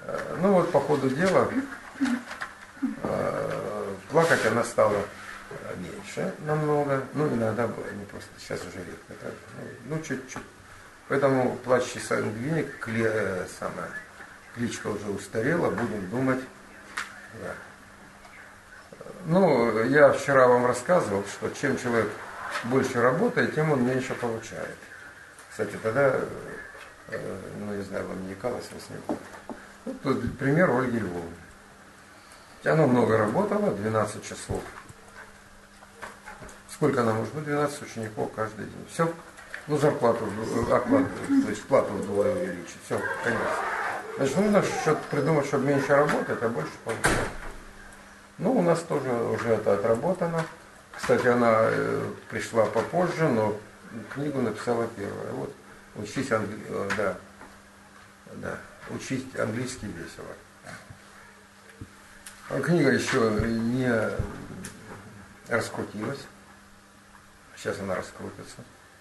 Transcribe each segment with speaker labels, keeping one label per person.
Speaker 1: Ну вот по ходу дела плакать она стала меньше намного. Ну иногда было, не просто, сейчас уже редко. Так? Ну чуть-чуть. Поэтому плачущий сангвиник, кличка уже устарела, будем думать. Да. Ну, я вчера вам рассказывал, что чем человек больше работает, тем он меньше получает. Кстати, тогда, ну, не знаю, вам не икалось, вы с ним. Вот тут пример Ольги Львовны. Она много работала, 12 часов. Сколько нам нужно? 12 учеников каждый день. Все. Ну, зарплату, оклад, то есть плату вдвое увеличить. Все, конец. Значит, нужно что-то придумать, чтобы меньше работать, а больше получать. Ну, у нас тоже уже это отработано. Кстати, она пришла попозже, но книгу написала первая. Вот, учить английский весело. Книга еще не раскрутилась. Сейчас она раскрутится.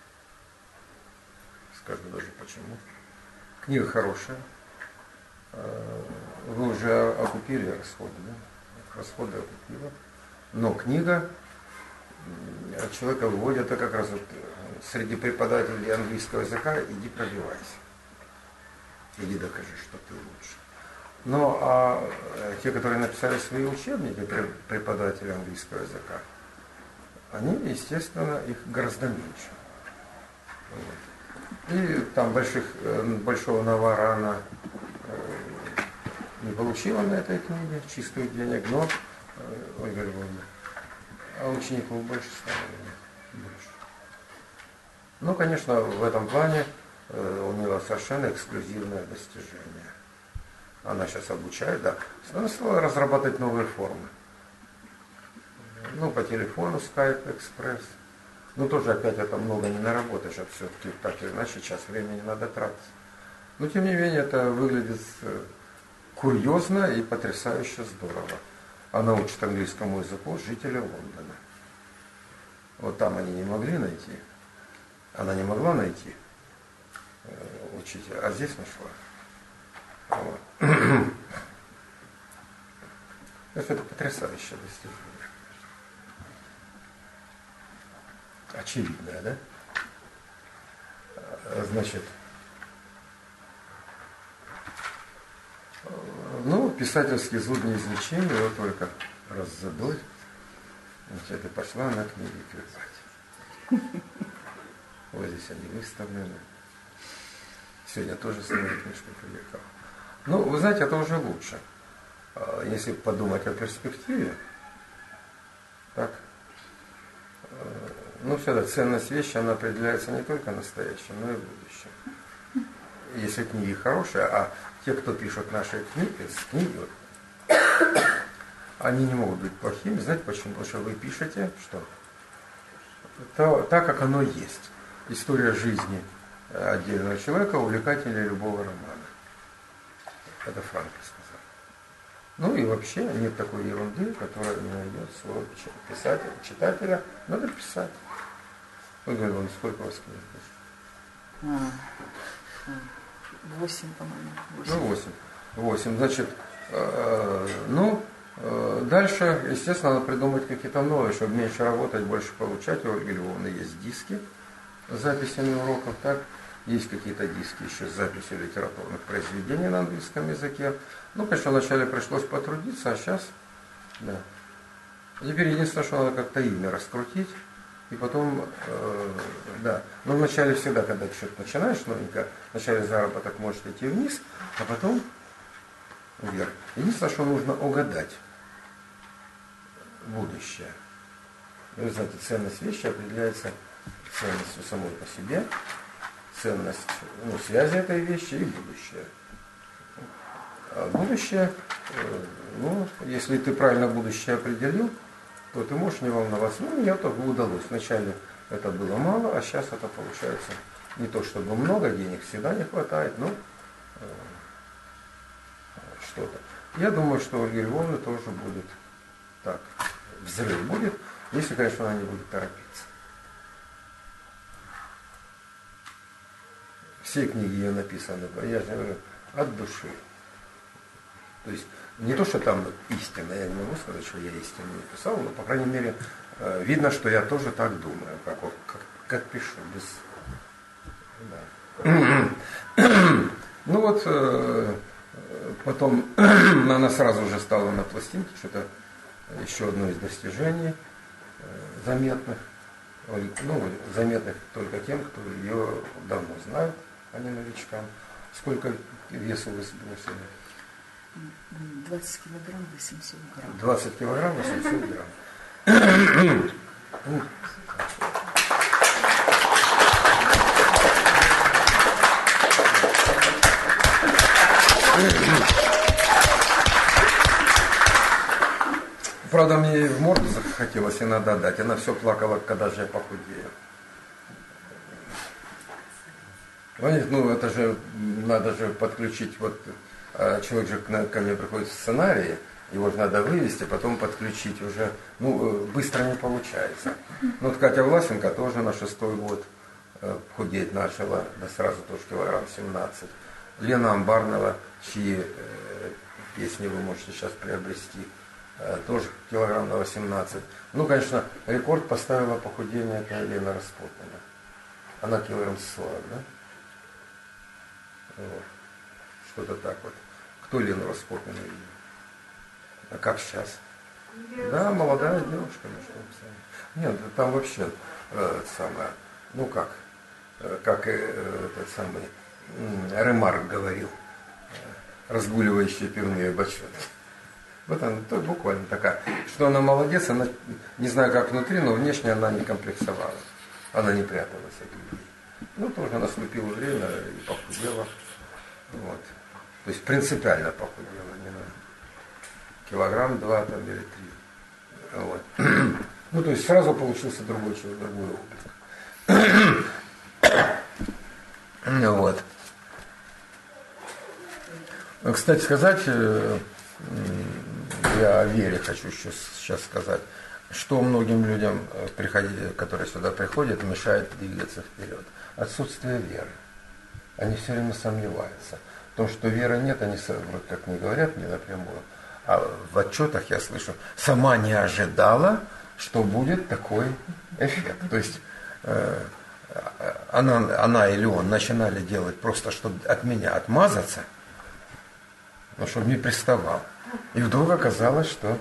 Speaker 1: Скажу даже почему. Книга хорошая. Вы уже окупили расходы, да? Расходы окупила. Но книга человека выводит, это как раз вот среди преподавателей английского языка иди пробивайся. Иди докажи, что ты лучше. Ну, а те, которые написали свои учебники, преподаватели английского языка, они, естественно, их гораздо меньше. Вот. И там большого навара она не получила на этой книге чистых денег, но Ольга Львовна, а учеников больше стало. Больше. Ну, конечно, в этом плане у нее совершенно эксклюзивное достижение. Она сейчас обучает, да. Она стала разрабатывать новые формы. Ну, по телефону, Skype, Express. Ну, тоже опять это много не наработаешь, а все-таки так или иначе час времени надо тратить. Но, тем не менее, это выглядит курьезно и потрясающе здорово. Она учит английскому языку жителя Лондона. Вот там они не могли найти. Она не могла найти учителя, а здесь нашла. Вот. Это потрясающее достижение. Очевидное, да? Значит, ну, писательский зуд неизлечимый, его только раз забыл. Значит, и пошла на книги писать. Вот здесь они выставлены. Сегодня тоже с моей книжкой приехал. Ну, вы знаете, это уже лучше. Если подумать о перспективе, так, ну, всегда ценность вещи, она определяется не только настоящим, но и будущим. Если книги хорошие, а те, кто пишут наши книги, они не могут быть плохими. Знаете почему? Потому что вы пишете, что? Так, как оно есть. История жизни отдельного человека увлекательнее любого романа. Это Франкл сказал. Ну и вообще нет такой ерунды, которая не найдет своего читателя. Надо писать. Вы говорите, сколько у вас книг?
Speaker 2: 8, по-моему. 8.
Speaker 1: Ну, 8. Значит, дальше, естественно, надо придумать какие-то новые, чтобы меньше работать, больше получать. У Ольги Львовны есть диски с записями уроков, так? Есть какие-то диски еще с записью литературных произведений на английском языке. Ну, конечно, вначале пришлось потрудиться, а сейчас, да. Теперь единственное, что надо как-то имя раскрутить. И потом, да, но вначале всегда, когда ты что-то начинаешь новенько, вначале заработок может идти вниз, а потом вверх. Единственное, что нужно угадать будущее. Вы знаете, ценность вещи определяется ценностью самой по себе, ценность связи этой вещи и будущее. А будущее, если ты правильно будущее определил, то ты можешь не волноваться. Ну, мне только удалось. Вначале это было мало, а сейчас это получается не то чтобы много, денег всегда не хватает, но что-то. Я думаю, что у Ольги Львовны тоже будет так. Взрыв будет, если, конечно, она не будет торопиться. Все книги ее написаны, я же говорю, от души. То есть не то, что там истина, я не могу сказать, что я истину не писал, но, по крайней мере, видно, что я тоже так думаю, как пишу, без... Да. Ну вот, потом она сразу же стала на пластинке, что-то еще одно из достижений заметных, ну, заметных только тем, кто ее давно знает, а не новичкам. Сколько весу вы сбросили?
Speaker 2: 20 килограмм 800 грамм.
Speaker 1: 20 килограмм 800 грамм. Правда, мне в морду захотелось иногда дать. Она все плакала, когда же я похудею. Понимаете, ну это же надо же подключить, вот человек же ко мне приходит в сценарии, его же надо вывести, потом подключить уже, ну быстро не получается. Ну вот Катя Власенко тоже на 6-й год худеть начала, да сразу тоже килограмм 17. Лена Амбарнова, чьи песни вы можете сейчас приобрести, тоже килограмм на 18. Ну, конечно, рекорд поставила похудение, это Лена Распутина. Она килограмм 40, да? Вот. Что-то так вот. Кто Лену Распутину видел? А как сейчас? Да, молодая девушка. Ну, что нет, там вообще самое, ну как этот самый Ремарк говорил, разгуливающие пивные бочонки. Вот она, то буквально такая, что она молодец, она, не знаю как внутри, но внешне она не комплексовала. Она не пряталась от людей. Ну, тоже наступило время и похудела. Вот. То есть принципиально похудела, не на килограмм, 2 там, или 3. Вот. Ну, то есть сразу получился другой человек, другой облик. Вот. Кстати сказать, я о вере хочу сейчас сказать, что многим людям, которые сюда приходят, мешает двигаться вперед. Отсутствие веры. Они все время сомневаются. В том, что веры нет, они вроде как не говорят мне напрямую, а в отчетах я слышу, сама не ожидала, что будет такой эффект. То есть она или он начинали делать просто, чтобы от меня отмазаться, но чтобы не приставал. И вдруг оказалось, что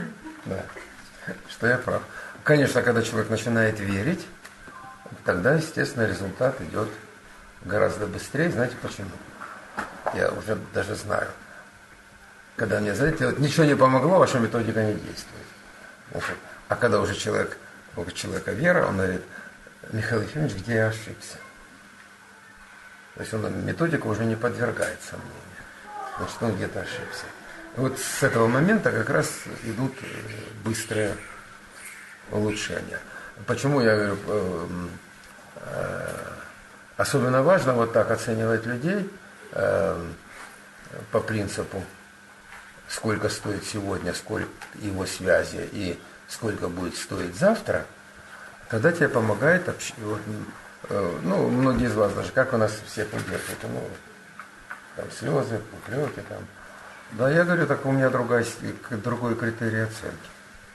Speaker 1: я прав. Конечно, когда человек начинает верить, тогда, естественно, результат идет гораздо быстрее. Знаете почему? Я уже даже знаю. Когда мне, знаете, вот ничего не помогло, ваша методика не действует. Значит, а когда уже у человека вера, он говорит, Михаил Ефимович, где я ошибся? То есть он методику уже не подвергает сомнению. Значит, он где-то ошибся. И вот с этого момента как раз идут быстрые улучшения. Почему я говорю, особенно важно вот так оценивать людей по принципу, сколько стоит сегодня, сколько его связи и сколько будет стоить завтра, тогда тебе помогает, ну, многие из вас даже, как у нас всех удерживают, ну, там слезы, упреки там. Да, я говорю, так у меня другой критерий оценки.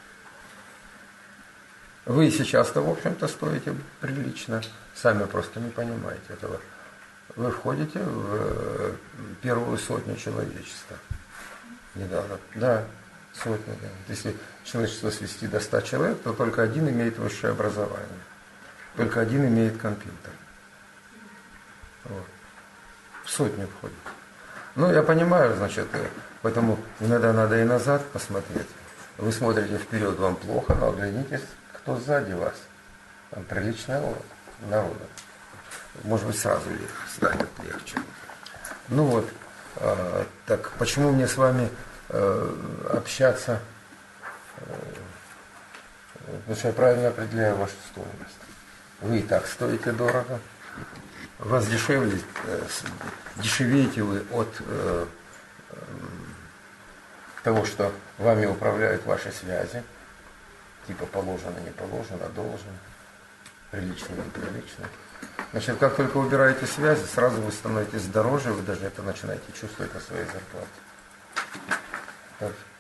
Speaker 1: Вы сейчас-то, в общем-то, стоите прилично, сами просто не понимаете этого. Вы входите в первую сотню человечества. Недавно. Да, сотню. Да. Если человечество свести до 100 человек, то только один имеет высшее образование. Только один имеет компьютер. Вот. В сотню входит. Ну, я понимаю, значит, поэтому иногда надо и назад посмотреть. Вы смотрите вперед, вам плохо, но оглянитесь, кто сзади вас. Там приличная народа. Может быть, сразу станет легче. Ну вот, так почему мне с вами общаться? Потому что я правильно определяю вашу стоимость. Вы и так стоите дорого. У вас дешевеете вы от того, что вами управляют ваши связи, типа положено, не положено, должен, прилично, неприлично. Значит, как только убираете связи, сразу вы становитесь дороже, вы даже это начинаете чувствовать на своей зарплате. Так.